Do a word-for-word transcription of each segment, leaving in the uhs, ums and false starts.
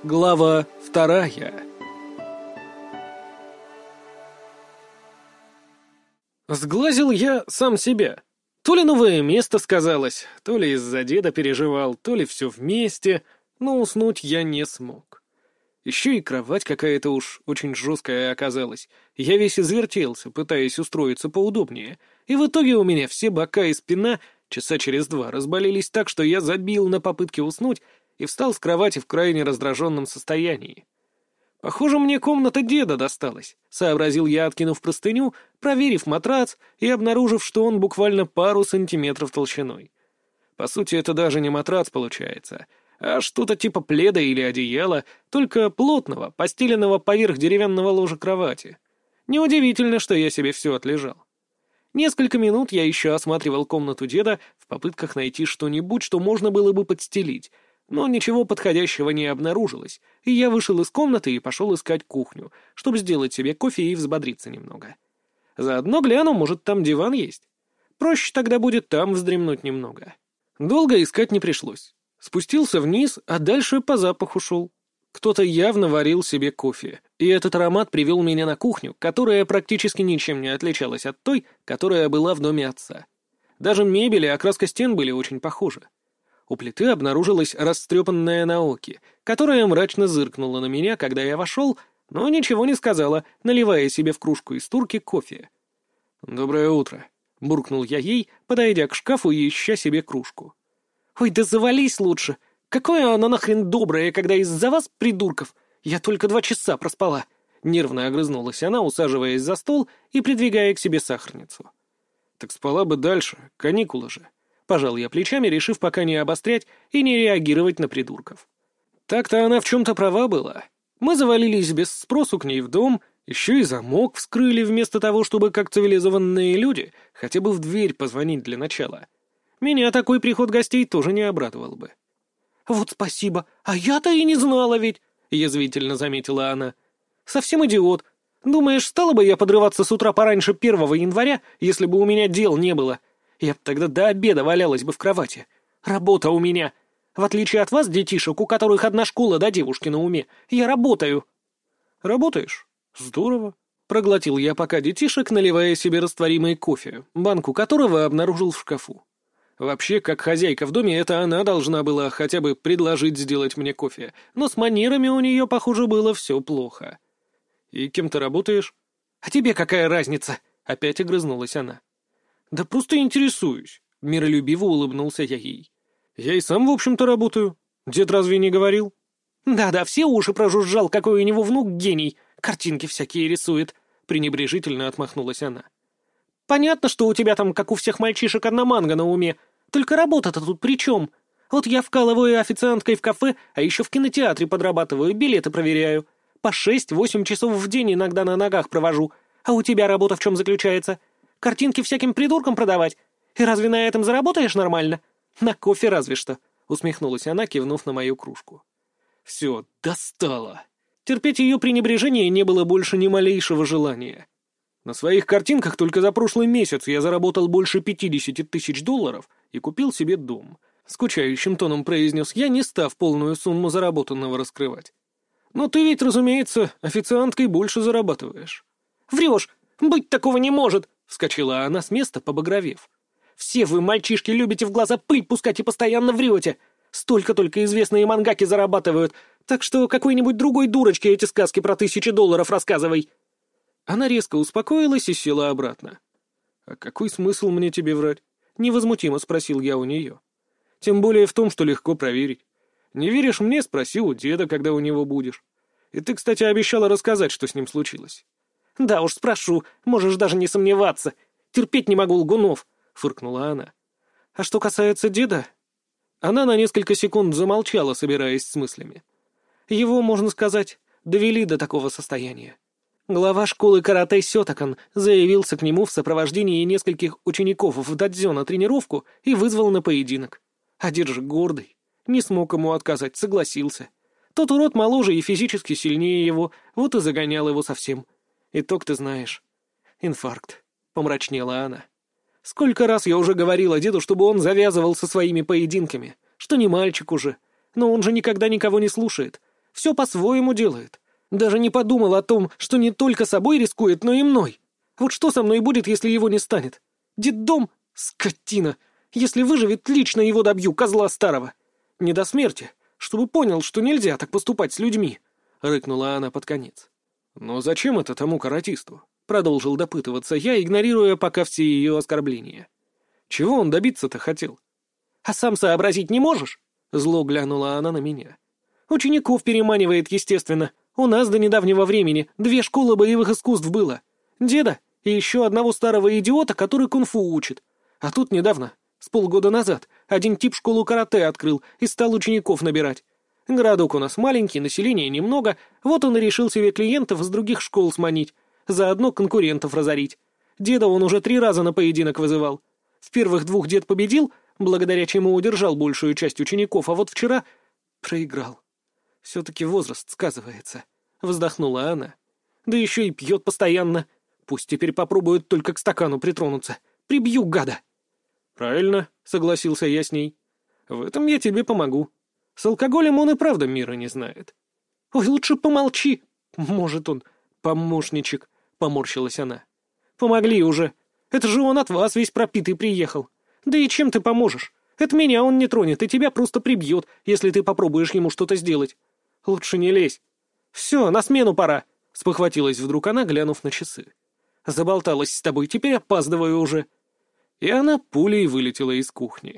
Глава вторая. Сглазил я сам себя. То ли новое место сказалось, то ли из-за деда переживал, то ли все вместе, но уснуть я не смог. Еще и кровать какая-то уж очень жесткая оказалась. Я весь извертелся, пытаясь устроиться поудобнее, и в итоге у меня все бока и спина часа через два разболелись так, что я забил на попытке уснуть и встал с кровати в крайне раздраженном состоянии. «Похоже, мне комната деда досталась», — сообразил я, откинув простыню, проверив матрац и обнаружив, что он буквально пару сантиметров толщиной. По сути, это даже не матрац получается, а что-то типа пледа или одеяла, только плотного, постеленного поверх деревянного ложа кровати. Неудивительно, что я себе все отлежал. Несколько минут я еще осматривал комнату деда в попытках найти что-нибудь, что можно было бы подстелить, но ничего подходящего не обнаружилось, и я вышел из комнаты и пошел искать кухню, чтобы сделать себе кофе и взбодриться немного. Заодно гляну, может, там диван есть. Проще тогда будет там вздремнуть немного. Долго искать не пришлось. Спустился вниз, а дальше по запаху шел. Кто-то явно варил себе кофе, и этот аромат привел меня на кухню, которая практически ничем не отличалась от той, которая была в доме отца. Даже мебель и окраска стен были очень похожи. У плиты обнаружилась растрепанная Наоки, которая мрачно зыркнула на меня, когда я вошел, но ничего не сказала, наливая себе в кружку из турки кофе. «Доброе утро», — буркнул я ей, подойдя к шкафу и ища себе кружку. «Ой, да завались лучше! Какое оно нахрен доброе, когда из-за вас, придурков, я только два часа проспала!» Нервно огрызнулась она, усаживаясь за стол и придвигая к себе сахарницу. «Так спала бы дальше, каникулы же». Пожал я плечами, решив пока не обострять и не реагировать на придурков. Так-то она в чем-то права была. Мы завалились без спросу к ней в дом, еще и замок вскрыли вместо того, чтобы, как цивилизованные люди, хотя бы в дверь позвонить для начала. Меня такой приход гостей тоже не обрадовал бы. «Вот спасибо, а я-то и не знала ведь», — язвительно заметила она. «Совсем идиот. Думаешь, стала бы я подрываться с утра пораньше первого января, если бы у меня дел не было? Я б тогда до обеда валялась бы в кровати. Работа у меня. В отличие от вас, детишек, у которых одна школа до девушки на уме, я работаю». «Работаешь? Здорово», — проглотил я пока детишек, наливая себе растворимый кофе, банку которого обнаружил в шкафу. Вообще, как хозяйка в доме, это она должна была хотя бы предложить сделать мне кофе, но с манерами у нее, похоже, было все плохо. «И кем ты работаешь?» «А тебе какая разница?» — опять огрызнулась она. «Да просто интересуюсь», — миролюбиво улыбнулся я ей. «Я и сам, в общем-то, работаю. Дед разве не говорил?» «Да-да, все уши прожужжал, какой у него внук гений. Картинки всякие рисует», — пренебрежительно отмахнулась она. «Понятно, что у тебя там, как у всех мальчишек, одна манга на уме. Только работа-то тут при чем? Вот я вкалываю официанткой в кафе, а еще в кинотеатре подрабатываю, билеты проверяю. По шесть-восемь часов в день иногда на ногах провожу. А у тебя работа в чем заключается? Картинки всяким придуркам продавать? И разве на этом заработаешь нормально? На кофе разве что», — усмехнулась она, кивнув на мою кружку. «Все, достало». Терпеть ее пренебрежение не было больше ни малейшего желания. На своих картинках только за прошлый месяц я заработал больше пятидесяти тысяч долларов и купил себе дом. Скучающим тоном произнес я, не став полную сумму заработанного раскрывать. «Но ты ведь, разумеется, официанткой больше зарабатываешь». «Врешь! Быть такого не может!» — вскочила она с места, побагровев. «Все вы, мальчишки, любите в глаза пыль пускать и постоянно врете. Столько только известные мангаки зарабатывают, так что какой-нибудь другой дурочке эти сказки про тысячи долларов рассказывай». Она резко успокоилась и села обратно. «А какой смысл мне тебе врать?» — невозмутимо спросил я у нее. «Тем более в том, что легко проверить. Не веришь мне — спроси у деда, когда у него будешь. И ты, кстати, обещала рассказать, что с ним случилось». «Да уж, спрошу, можешь даже не сомневаться. Терпеть не могу лгунов», — фыркнула она. «А что касается деда...» Она на несколько секунд замолчала, собираясь с мыслями. «Его, можно сказать, довели до такого состояния. Глава школы карате Сётакан заявился к нему в сопровождении нескольких учеников в дадзё на тренировку и вызвал на поединок. А дед же гордый. Не смог ему отказать, согласился. Тот урод моложе и физически сильнее его, вот и загонял его совсем. Итог ты знаешь. Инфаркт. Помрачнела она. Сколько раз я уже говорила деду, чтобы он завязывал со своими поединками, что не мальчик уже. Но он же никогда никого не слушает. Все по-своему делает. Даже не подумал о том, что не только собой рискует, но и мной. Вот что со мной будет, если его не станет? Детдом? Скотина! Если выживет, лично его добью, козла старого. Не до смерти, чтобы понял, что нельзя так поступать с людьми», — рыкнула она под конец. «Но зачем это тому каратисту?» — продолжил допытываться я, игнорируя пока все ее оскорбления. «Чего он добиться-то хотел?» «А сам сообразить не можешь?» — зло глянула она на меня. «Учеников переманивает, естественно. У нас до недавнего времени две школы боевых искусств было. Деда и еще одного старого идиота, который кунг-фу учит. А тут недавно, с полгода назад, один тип школу карате открыл и стал учеников набирать. Городок у нас маленький, населения немного, вот он и решил себе клиентов из других школ сманить, заодно конкурентов разорить. Деда он уже три раза на поединок вызывал. В первых двух дед победил, благодаря чему удержал большую часть учеников, а вот вчера проиграл. Все-таки возраст сказывается», — вздохнула она. «Да еще и пьет постоянно. Пусть теперь попробует только к стакану притронуться. Прибью, гада!» «Правильно», — согласился я с ней. «В этом я тебе помогу. С алкоголем он и правда мира не знает». «Ой, лучше помолчи. Может, он помощничек», — поморщилась она. «Помогли уже. Это же он от вас весь пропитый приехал. Да и чем ты поможешь? Это меня он не тронет, и тебя просто прибьет, если ты попробуешь ему что-то сделать. Лучше не лезь. Все, на смену пора», — спохватилась вдруг она, глянув на часы. «Заболталась с тобой, теперь опаздываю уже». И она пулей вылетела из кухни.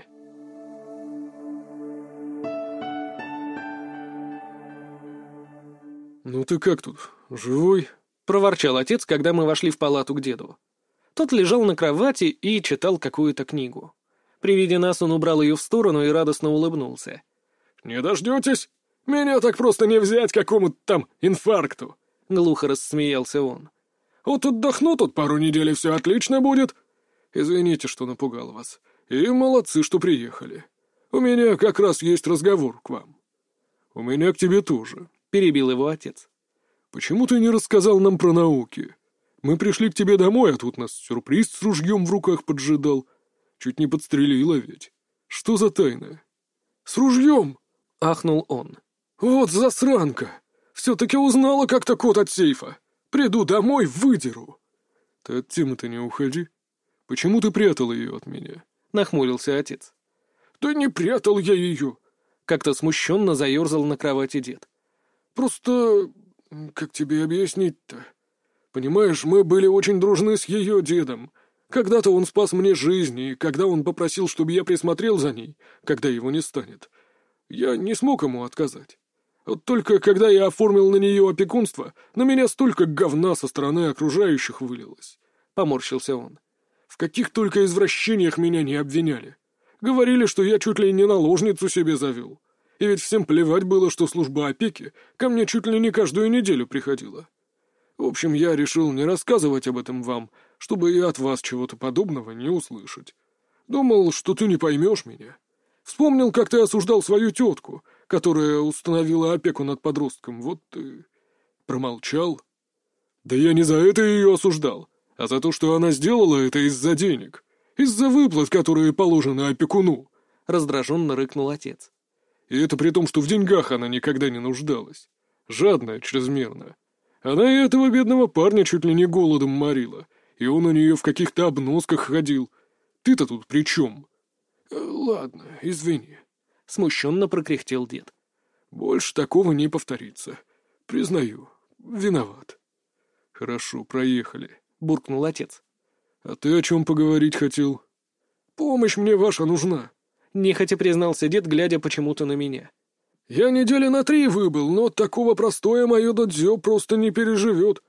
«Ну ты как тут, живой?» — проворчал отец, когда мы вошли в палату к деду. Тот лежал на кровати и читал какую-то книгу. При виде нас он убрал ее в сторону и радостно улыбнулся. «Не дождетесь? Меня так просто не взять какому-то там инфаркту!» — глухо рассмеялся он. «Вот отдохну тут пару недель, и все отлично будет. Извините, что напугал вас. И молодцы, что приехали. У меня как раз есть разговор к вам». «У меня к тебе тоже», — перебил его отец. «Почему ты не рассказал нам про науки? Мы пришли к тебе домой, а тут нас сюрприз с ружьем в руках поджидал. Чуть не подстрелила ведь. Что за тайна?» «С ружьем?» — ахнул он. «Вот засранка! Все-таки узнала как-то код от сейфа. Приду домой, выдеру». «Ты от темы-то не уходи. Почему ты прятал ее от меня?» — нахмурился отец. «Да не прятал я ее!» — как-то смущенно заерзал на кровати дед. «Просто... как тебе объяснить-то? Понимаешь, мы были очень дружны с ее дедом. Когда-то он спас мне жизнь, и когда он попросил, чтобы я присмотрел за ней, когда его не станет, я не смог ему отказать. Вот только когда я оформил на нее опекунство, на меня столько говна со стороны окружающих вылилось», — поморщился он. «В каких только извращениях меня не обвиняли. Говорили, что я чуть ли не наложницу себе завел. И ведь всем плевать было, что служба опеки ко мне чуть ли не каждую неделю приходила. В общем, я решил не рассказывать об этом вам, чтобы и от вас чего-то подобного не услышать. Думал, что ты не поймешь меня. Вспомнил, как ты осуждал свою тетку, которая установила опеку над подростком. Вот ты промолчал». «Да я не за это ее осуждал, а за то, что она сделала это из-за денег, из-за выплат, которые положены опекуну», — раздраженно рыкнул отец. «И это при том, что в деньгах она никогда не нуждалась. Жадная чрезмерно. Она и этого бедного парня чуть ли не голодом морила, и он у нее в каких-то обносках ходил. Ты-то тут при чем?» «Ладно, извини», — смущенно прокряхтел дед. «Больше такого не повторится. Признаю, виноват». «Хорошо, проехали», — буркнул отец. «А ты о чем поговорить хотел?» «Помощь мне ваша нужна», — нехотя признался дед, глядя почему-то на меня. «Я недели на три выбыл, но такого простое мое додзё просто не переживет.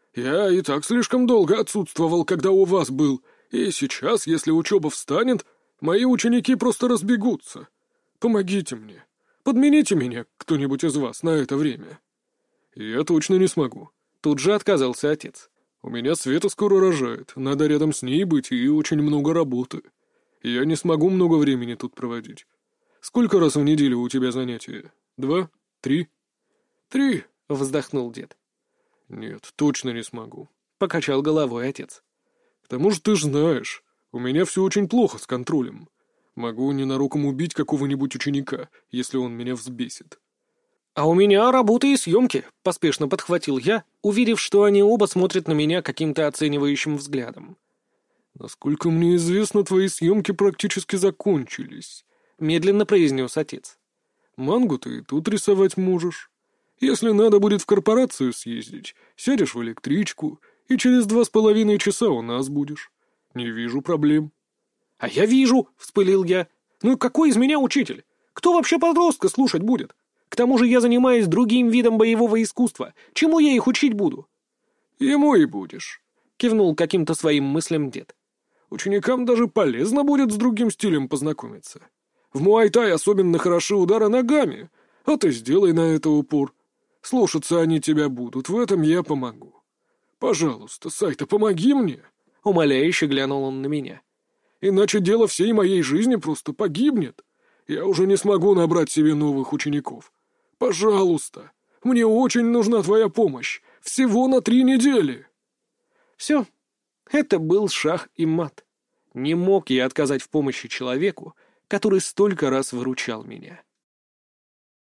Я и так слишком долго отсутствовал, когда у вас был, и сейчас, если учеба встанет, мои ученики просто разбегутся. Помогите мне. Подмените меня кто-нибудь из вас на это время». «Я точно не смогу», — тут же отказался отец. «У меня Света скоро рожает, надо рядом с ней быть, и очень много работы. Я не смогу много времени тут проводить. Сколько раз в неделю у тебя занятия? Два? Три?» «Три», — вздохнул дед. «Нет, точно не смогу», — покачал головой отец. «К тому же ты ж знаешь, у меня все очень плохо с контролем. Могу ненароком убить какого-нибудь ученика, если он меня взбесит». «А у меня работа и съемки», — поспешно подхватил я, уверив, что они оба смотрят на меня каким-то оценивающим взглядом. «Насколько мне известно, твои съемки практически закончились», — медленно произнес отец. «Мангу ты и тут рисовать можешь. Если надо будет в корпорацию съездить, сядешь в электричку, и через два с половиной часа у нас будешь. Не вижу проблем». «А я вижу», — вспылил я. «Ну и какой из меня учитель? Кто вообще подростка слушать будет? К тому же я занимаюсь другим видом боевого искусства. Чему я их учить буду?» «Ему и будешь», — кивнул каким-то своим мыслям дед. «Ученикам даже полезно будет с другим стилем познакомиться. В муай-тай особенно хороши удары ногами, а ты сделай на это упор. Слушаться они тебя будут, в этом я помогу. Пожалуйста, Сайта, помоги мне», — умоляюще глянул он на меня. «Иначе дело всей моей жизни просто погибнет. Я уже не смогу набрать себе новых учеников. Пожалуйста, мне очень нужна твоя помощь. Всего на три недели». Все. Это был шах и мат. Не мог я отказать в помощи человеку, который столько раз выручал меня.